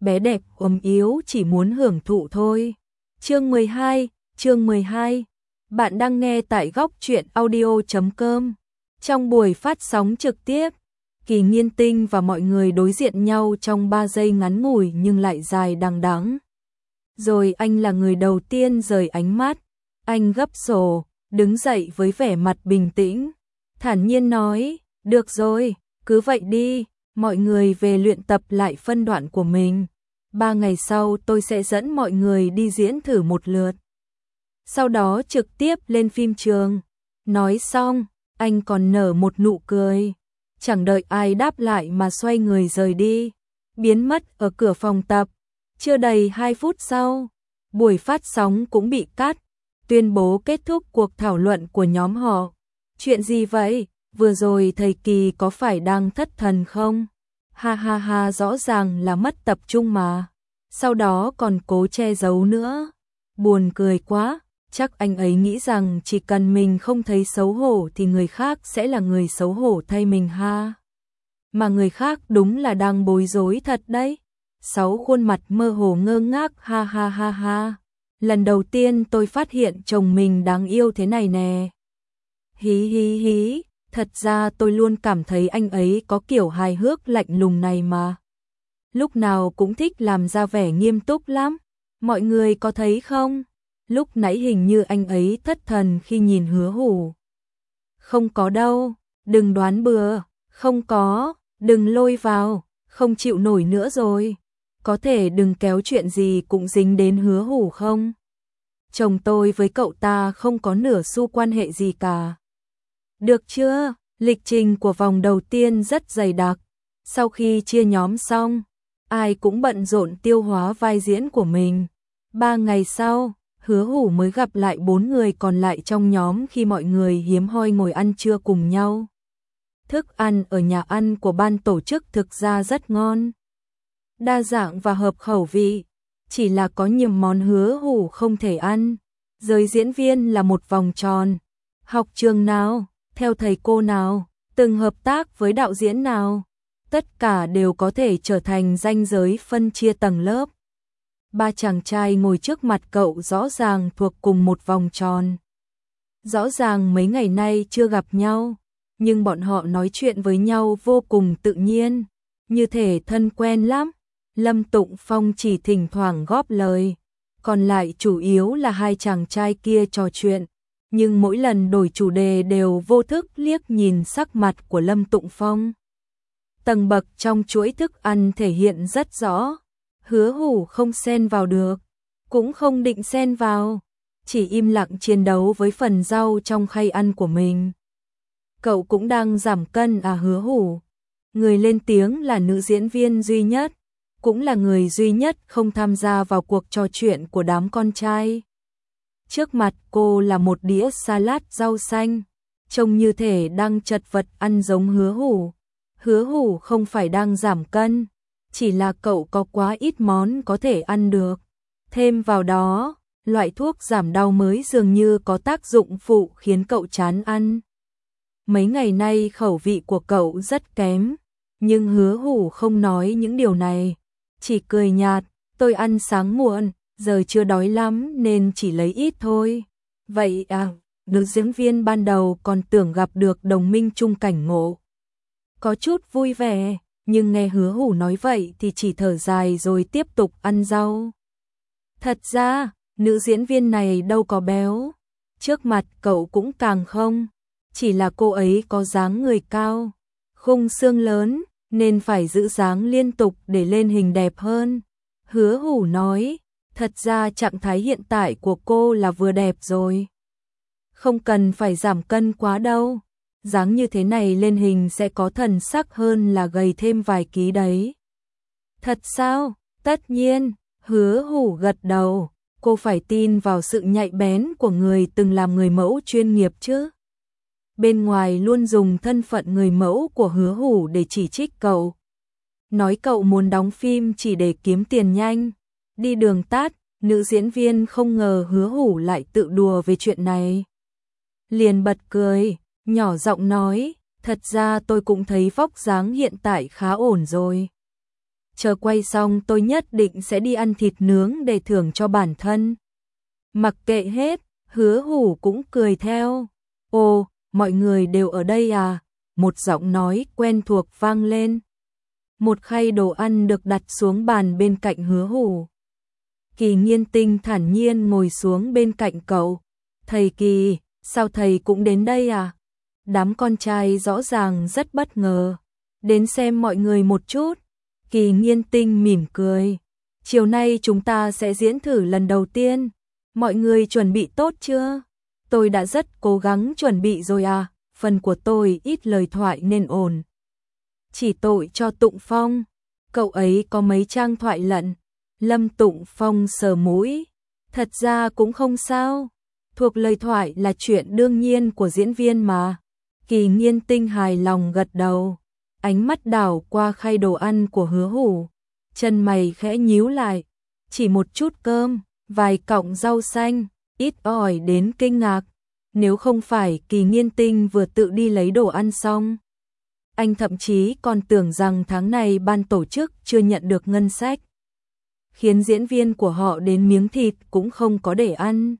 bé đẹp ốm yếu chỉ muốn hưởng thụ thôi. Chương 12, bạn đang nghe tại góc truyện audio.com. Trong buổi phát sóng trực tiếp, Kỳ Nghiên Tinh và mọi người đối diện nhau trong 3 giây ngắn ngủi nhưng lại dài đằng đẵng. Rồi anh là người đầu tiên rời ánh mắt, anh gấp sổ, đứng dậy với vẻ mặt bình tĩnh, thản nhiên nói, được rồi, cứ vậy đi, mọi người về luyện tập lại phân đoạn của mình. 3 ngày sau tôi sẽ dẫn mọi người đi diễn thử một lượt. Sau đó trực tiếp lên phim trường. Nói xong, anh còn nở một nụ cười. Chẳng đợi ai đáp lại mà xoay người rời đi, biến mất ở cửa phòng tập. Chưa đầy 2 phút sau, buổi phát sóng cũng bị cắt, tuyên bố kết thúc cuộc thảo luận của nhóm họ. Chuyện gì vậy? Vừa rồi thầy Kỳ có phải đang thất thần không? Ha ha ha, rõ ràng là mất tập trung mà. Sau đó còn cố che giấu nữa. Buồn cười quá, chắc anh ấy nghĩ rằng chỉ cần mình không thấy xấu hổ thì người khác sẽ là người xấu hổ thay mình ha. Mà người khác đúng là đang bối rối thật đấy. 6 khuôn mặt mơ hồ ngơ ngác, ha ha ha ha. Lần đầu tiên tôi phát hiện chồng mình đáng yêu thế này nè. Hí hí hí, thật ra tôi luôn cảm thấy anh ấy có kiểu hài hước lạnh lùng này mà. Lúc nào cũng thích làm ra vẻ nghiêm túc lắm. Mọi người có thấy không? Lúc nãy hình như anh ấy thất thần khi nhìn Hứa Hủ. Không có đâu, đừng đoán bừa, không có, đừng lôi vào, không chịu nổi nữa rồi. Có thể đừng kéo chuyện gì cũng dính đến Hứa Hủ không? Chồng tôi với cậu ta không có nửa xu quan hệ gì cả. Được chưa? Lịch trình của vòng đầu tiên rất dày đặc. Sau khi chia nhóm xong, ai cũng bận rộn tiêu hóa vai diễn của mình. 3 ngày sau, Hứa Hủ mới gặp lại 4 người còn lại trong nhóm khi mọi người hiếm hoi ngồi ăn trưa cùng nhau. Thức ăn ở nhà ăn của ban tổ chức thực ra rất ngon, đa dạng và hợp khẩu vị, chỉ là có nhiều món Hứa Hủ không thể ăn. Giới diễn viên là một vòng tròn. Học trường nào, theo thầy cô nào, từng hợp tác với đạo diễn nào, tất cả đều có thể trở thành ranh giới phân chia tầng lớp. 3 chàng trai ngồi trước mặt cậu rõ ràng thuộc cùng một vòng tròn. Rõ ràng mấy ngày nay chưa gặp nhau, nhưng bọn họ nói chuyện với nhau vô cùng tự nhiên, như thể thân quen lắm. Lâm Tụng Phong chỉ thỉnh thoảng góp lời, còn lại chủ yếu là 2 chàng trai kia trò chuyện, nhưng mỗi lần đổi chủ đề đều vô thức liếc nhìn sắc mặt của Lâm Tụng Phong. Tầng bậc trong chuỗi thức ăn thể hiện rất rõ. Hứa Hủ không xen vào được, cũng không định xen vào, chỉ im lặng chiến đấu với phần rau trong khay ăn của mình. Cậu cũng đang giảm cân à Hứa Hủ? Người lên tiếng là nữ diễn viên duy nhất, cũng là người duy nhất không tham gia vào cuộc trò chuyện của đám con trai. Trước mặt cô là một đĩa salad rau xanh, trông như thể đang chật vật ăn giống Hứa Hủ. Hứa Hủ không phải đang giảm cân, chỉ là cậu có quá ít món có thể ăn được. Thêm vào đó, loại thuốc giảm đau mới dường như có tác dụng phụ khiến cậu chán ăn. Mấy ngày nay khẩu vị của cậu rất kém, nhưng Hứa Hủ không nói những điều này, chỉ cười nhạt, tôi ăn sáng muộn, giờ chưa đói lắm nên chỉ lấy ít thôi. Vậy à, nữ diễn viên ban đầu còn tưởng gặp được đồng minh chung cảnh ngộ. Có chút vui vẻ, nhưng nghe Hứa Hủ nói vậy thì chỉ thở dài rồi tiếp tục ăn rau. Thật ra, nữ diễn viên này đâu có béo, trước mặt cậu cũng càng không, chỉ là cô ấy có dáng người cao, khung xương lớn, nên phải giữ dáng liên tục để lên hình đẹp hơn. Hứa Hủ nói, thật ra trạng thái hiện tại của cô là vừa đẹp rồi. Không cần phải giảm cân quá đâu. Dáng như thế này lên hình sẽ có thần sắc hơn là gầy thêm vài ký đấy. Thật sao? Tất nhiên, Hứa Hủ gật đầu, cô phải tin vào sự nhạy bén của người từng làm người mẫu chuyên nghiệp chứ. Bên ngoài luôn dùng thân phận người mẫu của Hứa Hủ để chỉ trích cậu. Nói cậu muốn đóng phim chỉ để kiếm tiền nhanh, đi đường tắt, nữ diễn viên không ngờ Hứa Hủ lại tự đùa về chuyện này. Liền bật cười, nhỏ giọng nói, thật ra tôi cũng thấy vóc dáng hiện tại khá ổn rồi. chờ quay xong tôi nhất định sẽ đi ăn thịt nướng để thưởng cho bản thân. Mặc kệ hết, Hứa Hủ cũng cười theo. Ồ, mọi người đều ở đây à? Một giọng nói quen thuộc vang lên. Một khay đồ ăn được đặt xuống bàn bên cạnh Hứa Hủ. Kỳ Nghiên Tinh thản nhiên ngồi xuống bên cạnh cậu. Thầy Kỳ, sao thầy cũng đến đây à? Đám con trai rõ ràng rất bất ngờ. Đến xem mọi người một chút. Kỳ Nghiên Tinh mỉm cười. Chiều nay chúng ta sẽ diễn thử lần đầu tiên. Mọi người chuẩn bị tốt chưa? Tôi đã rất cố gắng chuẩn bị rồi à. Phần của tôi ít lời thoại nên ổn. Chỉ tội cho Tụng Phong. Cậu ấy có mấy trang thoại lận. Lâm Tụng Phong sờ mũi. Thật ra cũng không sao. Thuộc lời thoại là chuyện đương nhiên của diễn viên mà. Kỳ Nghiên Tinh hài lòng gật đầu. Ánh mắt đảo qua khay đồ ăn của Hứa Hủ. Chân mày khẽ nhíu lại. Chỉ một chút cơm, vài cọng rau xanh, ít ỏi đến kinh ngạc. Nếu không phải Kỳ Nghiên Tinh vừa tự đi lấy đồ ăn xong. Anh thậm chí còn tưởng rằng tháng này ban tổ chức chưa nhận được ngân sách. Khiến diễn viên của họ đến miếng thịt cũng không có để ăn.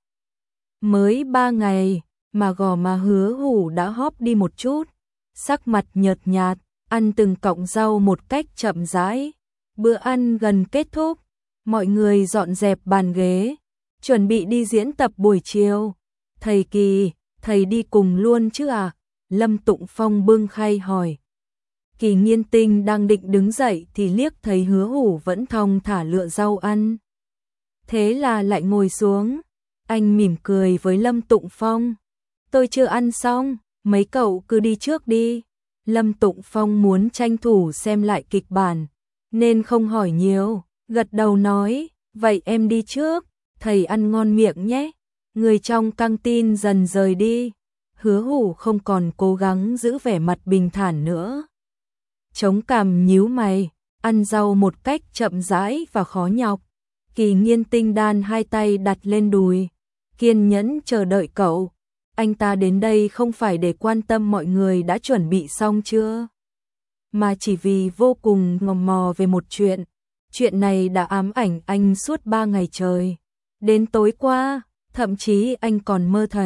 Mới 3 ngày mà gò má Hứa Hủ đã hóp đi một chút. Sắc mặt nhợt nhạt, ăn từng cọng rau một cách chậm rãi. Bữa ăn gần kết thúc, mọi người dọn dẹp bàn ghế, chuẩn bị đi diễn tập buổi chiều. Thầy Kỳ, thầy đi cùng luôn chứ à? Lâm Tụng Phong bưng khay hỏi. Kỳ Nghiên Tinh đang định đứng dậy thì liếc thấy Hứa Hủ vẫn thong thả lựa rau ăn. Thế là lại ngồi xuống. Anh mỉm cười với Lâm Tụng Phong. Tôi chưa ăn xong, mấy cậu cứ đi trước đi. Lâm Tụng Phong muốn tranh thủ xem lại kịch bản, nên không hỏi nhiều, gật đầu nói, vậy em đi trước, thầy ăn ngon miệng nhé. Người trong căng tin dần rời đi. Hứa Hủ không còn cố gắng giữ vẻ mặt bình thản nữa. Chống cằm nhíu mày, ăn rau một cách chậm rãi và khó nhọc. Kỳ Nghiên Tinh đan hai tay đặt lên đùi, kiên nhẫn chờ đợi cậu. Anh ta đến đây không phải để quan tâm mọi người đã chuẩn bị xong chưa, mà chỉ vì vô cùng ngò mò về một chuyện. Chuyện này đã ám ảnh anh suốt 3 ngày trời. Đến tối qua, thậm chí anh còn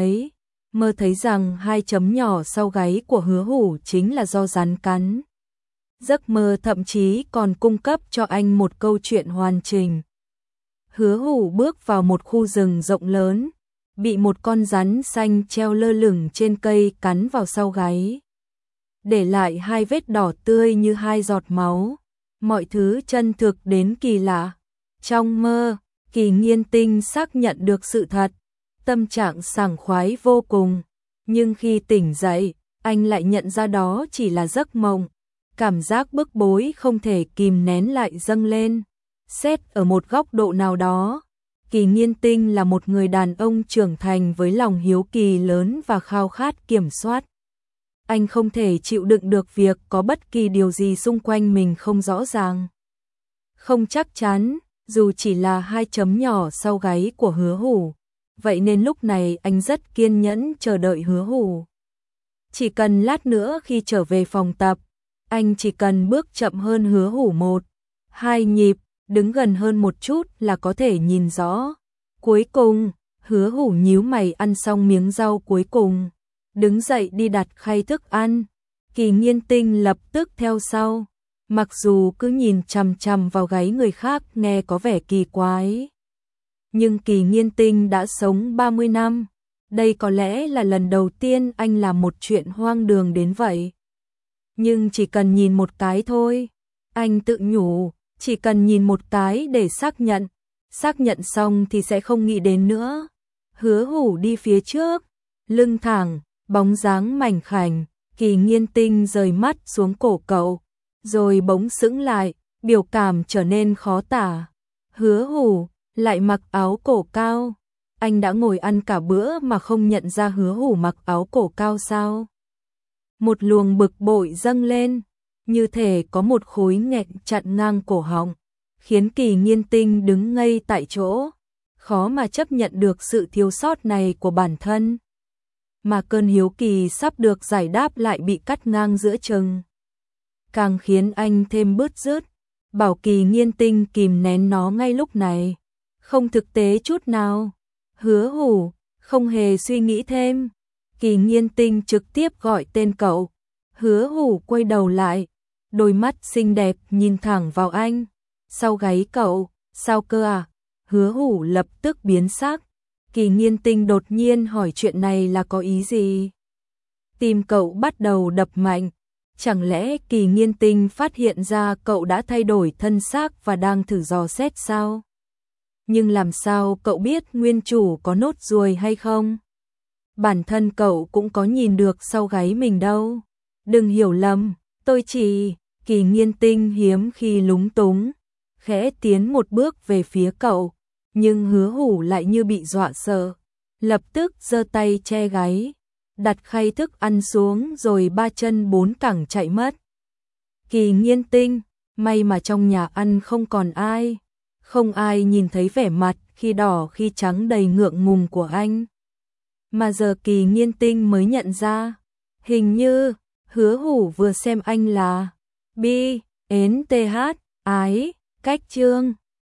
mơ thấy rằng 2 chấm nhỏ sau gáy của Hứa Hủ chính là do rắn cắn. Giấc mơ thậm chí còn cung cấp cho anh một câu chuyện hoàn chỉnh. Hứa Hủ bước vào một khu rừng rộng lớn, bị một con rắn xanh treo lơ lửng trên cây cắn vào sau gáy, để lại 2 vết đỏ tươi như 2 giọt máu. Mọi thứ chân thực đến kỳ lạ. Trong mơ, Kỳ Nghiên Tinh xác nhận được sự thật, tâm trạng sảng khoái vô cùng. Nhưng khi tỉnh dậy, anh lại nhận ra đó chỉ là giấc mộng. Cảm giác bức bối không thể kìm nén lại dâng lên. Xét ở một góc độ nào đó, Kỳ Nghiên Tinh là một người đàn ông trưởng thành với lòng hiếu kỳ lớn và khao khát kiểm soát. Anh không thể chịu đựng được việc có bất kỳ điều gì xung quanh mình không rõ ràng, không chắc chắn, dù chỉ là 2 chấm nhỏ sau gáy của Hứa Hủ. Vậy nên lúc này anh rất kiên nhẫn chờ đợi Hứa Hủ. Chỉ cần lát nữa khi trở về phòng tập, anh chỉ cần bước chậm hơn Hứa Hủ 1-2 nhịp, đứng gần hơn một chút là có thể nhìn rõ. Cuối cùng, Hứa Hủ nhíu mày ăn xong miếng rau cuối cùng, đứng dậy đi đặt khay thức ăn. Kỳ Nghiên Tinh lập tức theo sau, mặc dù cứ nhìn chằm chằm vào gáy người khác nghe có vẻ kỳ quái. Nhưng Kỳ Nghiên Tinh đã sống 30 năm, đây có lẽ là lần đầu tiên anh làm một chuyện hoang đường đến vậy. Nhưng chỉ cần nhìn một cái thôi, anh tự nhủ, chỉ cần nhìn một cái để xác nhận xong thì sẽ không nghĩ đến nữa. Hứa Hủ đi phía trước, lưng thẳng, bóng dáng mảnh khảnh. Kỳ Nghiên Tinh rời mắt xuống cổ cậu, rồi bỗng sững lại, biểu cảm trở nên khó tả. Hứa Hủ lại mặc áo cổ cao. Anh đã ngồi ăn cả bữa mà không nhận ra Hứa Hủ mặc áo cổ cao sao? Một luồng bực bội dâng lên, như thể có một khối nghẹn chặn ngang cổ họng, khiến Kỳ Nghiên Tinh đứng ngây tại chỗ, khó mà chấp nhận được sự thiếu sót này của bản thân. Mà cơn hiếu kỳ sắp được giải đáp lại bị cắt ngang giữa chừng, càng khiến anh thêm bứt rứt. bảo Kỳ Nghiên Tinh kìm nén nó ngay lúc này. Không thực tế chút nào. Hứa Hủ không hề suy nghĩ thêm. Kỳ Nghiên Tinh trực tiếp gọi tên cậu. Hứa Hủ quay đầu lại, đôi mắt xinh đẹp nhìn thẳng vào anh. Sau gáy cậu, sao cơ à? Hứa Hủ lập tức biến sắc. Kỳ Nghiên Tinh đột nhiên hỏi chuyện này là có ý gì? Tim cậu bắt đầu đập mạnh. Chẳng lẽ Kỳ Nghiên Tinh phát hiện ra cậu đã thay đổi thân xác và đang thử dò xét sao? Nhưng làm sao cậu biết nguyên chủ có nốt ruồi hay không? Bản thân cậu cũng có nhìn được sau gáy mình đâu. Đừng hiểu lầm, tôi chỉ... Kỳ Nghiên Tinh hiếm khi lúng túng, khẽ tiến một bước về phía cậu, nhưng Hứa Hủ lại như bị dọa sợ, lập tức giơ tay che gáy, đặt khay thức ăn xuống rồi ba chân bốn cẳng chạy mất. Kỳ Nghiên Tinh, may mà trong nhà ăn không còn ai, không ai nhìn thấy vẻ mặt khi đỏ khi trắng đầy ngượng ngùng của anh. Mà giờ Kỳ Nghiên Tinh mới nhận ra, hình như Hứa Hủ vừa xem anh là bi, ến th, ái, cách chương.